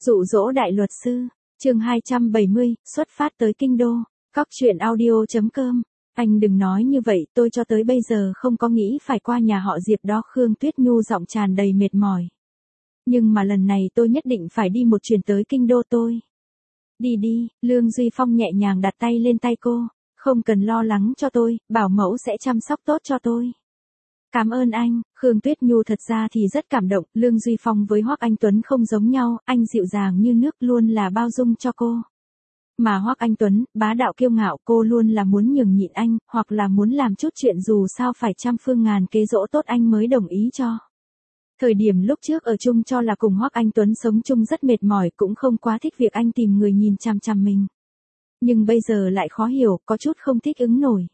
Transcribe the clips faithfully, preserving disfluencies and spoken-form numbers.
Dụ dỗ đại luật sư, chương hai trăm bảy mươi, xuất phát tới kinh đô. Cóc truyện audio chấm com. Anh đừng nói như vậy, tôi cho tới bây giờ không có nghĩ phải qua nhà họ Diệp đó. Khương Tuyết Nhu giọng tràn đầy mệt mỏi. Nhưng mà lần này tôi nhất định phải đi một chuyến tới kinh đô tôi. Đi đi, Lương Duy Phong nhẹ nhàng đặt tay lên tay cô. Không cần lo lắng cho tôi, bảo mẫu sẽ chăm sóc tốt cho tôi. Cảm ơn anh. Khương Tuyết Nhu thật ra thì rất cảm động. Lương Duy Phong với Hoắc Anh Tuấn không giống nhau, anh dịu dàng như nước, luôn là bao dung cho cô. Mà Hoắc Anh Tuấn, bá đạo kiêu ngạo, cô luôn là muốn nhường nhịn anh, hoặc là muốn làm chút chuyện dù sao phải trăm phương ngàn kế dỗ tốt anh mới đồng ý cho. Thời điểm lúc trước ở chung cho là cùng Hoắc Anh Tuấn sống chung rất mệt mỏi, cũng không quá thích việc anh tìm người nhìn chằm chằm mình. Nhưng bây giờ lại khó hiểu, có chút không thích ứng nổi.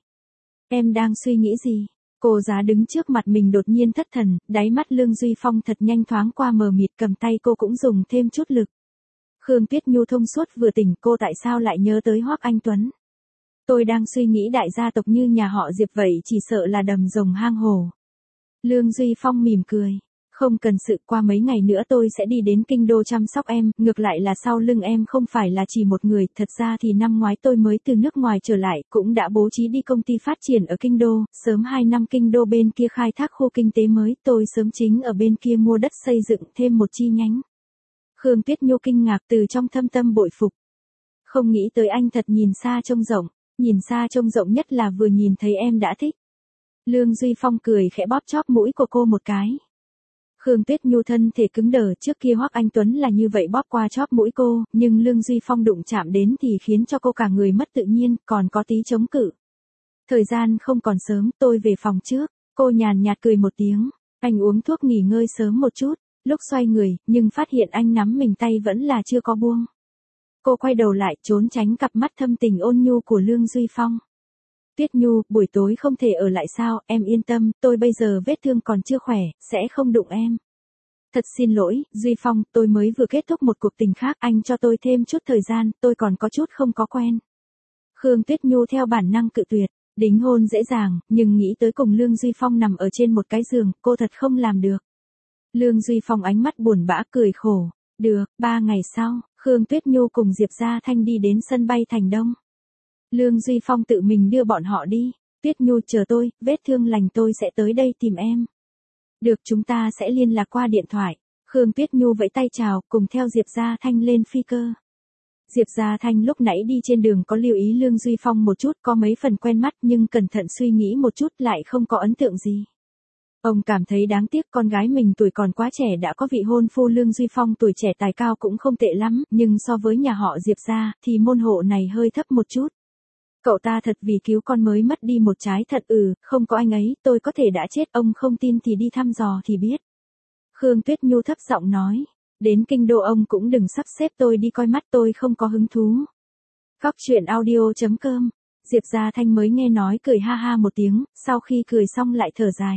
Em đang suy nghĩ gì? Cô giá đứng trước mặt mình đột nhiên thất thần, đáy mắt Lương Duy Phong thật nhanh thoáng qua mờ mịt, cầm tay cô cũng dùng thêm chút lực. Khương Tuyết Nhu thông suốt vừa tỉnh, cô tại sao lại nhớ tới Hoắc Anh Tuấn? Tôi đang suy nghĩ đại gia tộc như nhà họ Diệp vậy chỉ sợ là đầm rồng hang hổ. Lương Duy Phong mỉm cười. Không cần sự, qua mấy ngày nữa tôi sẽ đi đến kinh đô chăm sóc em, ngược lại là sau lưng em không phải là chỉ một người, thật ra thì năm ngoái tôi mới từ nước ngoài trở lại, cũng đã bố trí đi công ty phát triển ở kinh đô, sớm hai năm kinh đô bên kia khai thác khu kinh tế mới, tôi sớm chính ở bên kia mua đất xây dựng thêm một chi nhánh. Khương Tuyết Nhu kinh ngạc, từ trong thâm tâm bội phục. Không nghĩ tới anh thật nhìn xa trông rộng, nhìn xa trông rộng nhất là vừa nhìn thấy em đã thích. Lương Duy Phong cười khẽ bóp chóp mũi của cô một cái. Khương Tuyết Nhu thân thể cứng đờ, trước kia Hoắc Anh Tuấn là như vậy bóp qua chóp mũi cô, nhưng Lương Duy Phong đụng chạm đến thì khiến cho cô cả người mất tự nhiên, còn có tí chống cự. Thời gian không còn sớm, tôi về phòng trước. Cô nhàn nhạt cười một tiếng. Anh uống thuốc nghỉ ngơi sớm một chút. Lúc xoay người, nhưng phát hiện anh nắm mình tay vẫn là chưa có buông. Cô quay đầu lại, trốn tránh cặp mắt thâm tình ôn nhu của Lương Duy Phong. Tuyết Nhu, buổi tối không thể ở lại sao? Em yên tâm, tôi bây giờ vết thương còn chưa khỏe, sẽ không đụng em. Thật xin lỗi, Duy Phong, tôi mới vừa kết thúc một cuộc tình khác, anh cho tôi thêm chút thời gian, tôi còn có chút không có quen. Khương Tuyết Nhu theo bản năng cự tuyệt, đính hôn dễ dàng, nhưng nghĩ tới cùng Lương Duy Phong nằm ở trên một cái giường, cô thật không làm được. Lương Duy Phong ánh mắt buồn bã cười khổ. Được, ba ngày sau, Khương Tuyết Nhu cùng Diệp Gia Thanh đi đến sân bay Thành Đông. Lương Duy Phong tự mình đưa bọn họ đi. Tuyết Nhu chờ tôi, vết thương lành tôi sẽ tới đây tìm em. Được, chúng ta sẽ liên lạc qua điện thoại. Khương Tuyết Nhu vẫy tay chào, cùng theo Diệp Gia Thanh lên phi cơ. Diệp Gia Thanh lúc nãy đi trên đường có lưu ý Lương Duy Phong một chút, có mấy phần quen mắt nhưng cẩn thận suy nghĩ một chút lại không có ấn tượng gì. Ông cảm thấy đáng tiếc, con gái mình tuổi còn quá trẻ đã có vị hôn phu. Lương Duy Phong tuổi trẻ tài cao cũng không tệ lắm, nhưng so với nhà họ Diệp gia thì môn hộ này hơi thấp một chút. Cậu ta thật vì cứu con mới mất đi một trái thật. Ừ, không có anh ấy, tôi có thể đã chết, ông không tin thì đi thăm dò thì biết. Khương Tuyết Nhu thấp giọng nói, đến kinh đô ông cũng đừng sắp xếp tôi đi coi mắt, tôi không có hứng thú. Cóc truyện audio chấm com. Diệp Gia Thanh mới nghe nói cười ha ha một tiếng, sau khi cười xong lại thở dài.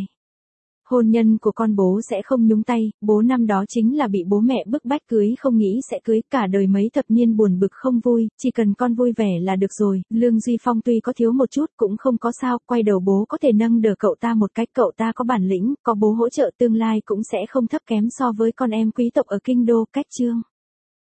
Hôn nhân của con bố sẽ không nhúng tay, bố năm đó chính là bị bố mẹ bức bách cưới, không nghĩ sẽ cưới, cả đời mấy thập niên buồn bực không vui, chỉ cần con vui vẻ là được rồi. Lương Duy Phong tuy có thiếu một chút cũng không có sao, quay đầu bố có thể nâng đỡ cậu ta một cách, cậu ta có bản lĩnh, có bố hỗ trợ tương lai cũng sẽ không thấp kém so với con em quý tộc ở kinh đô. Cách chương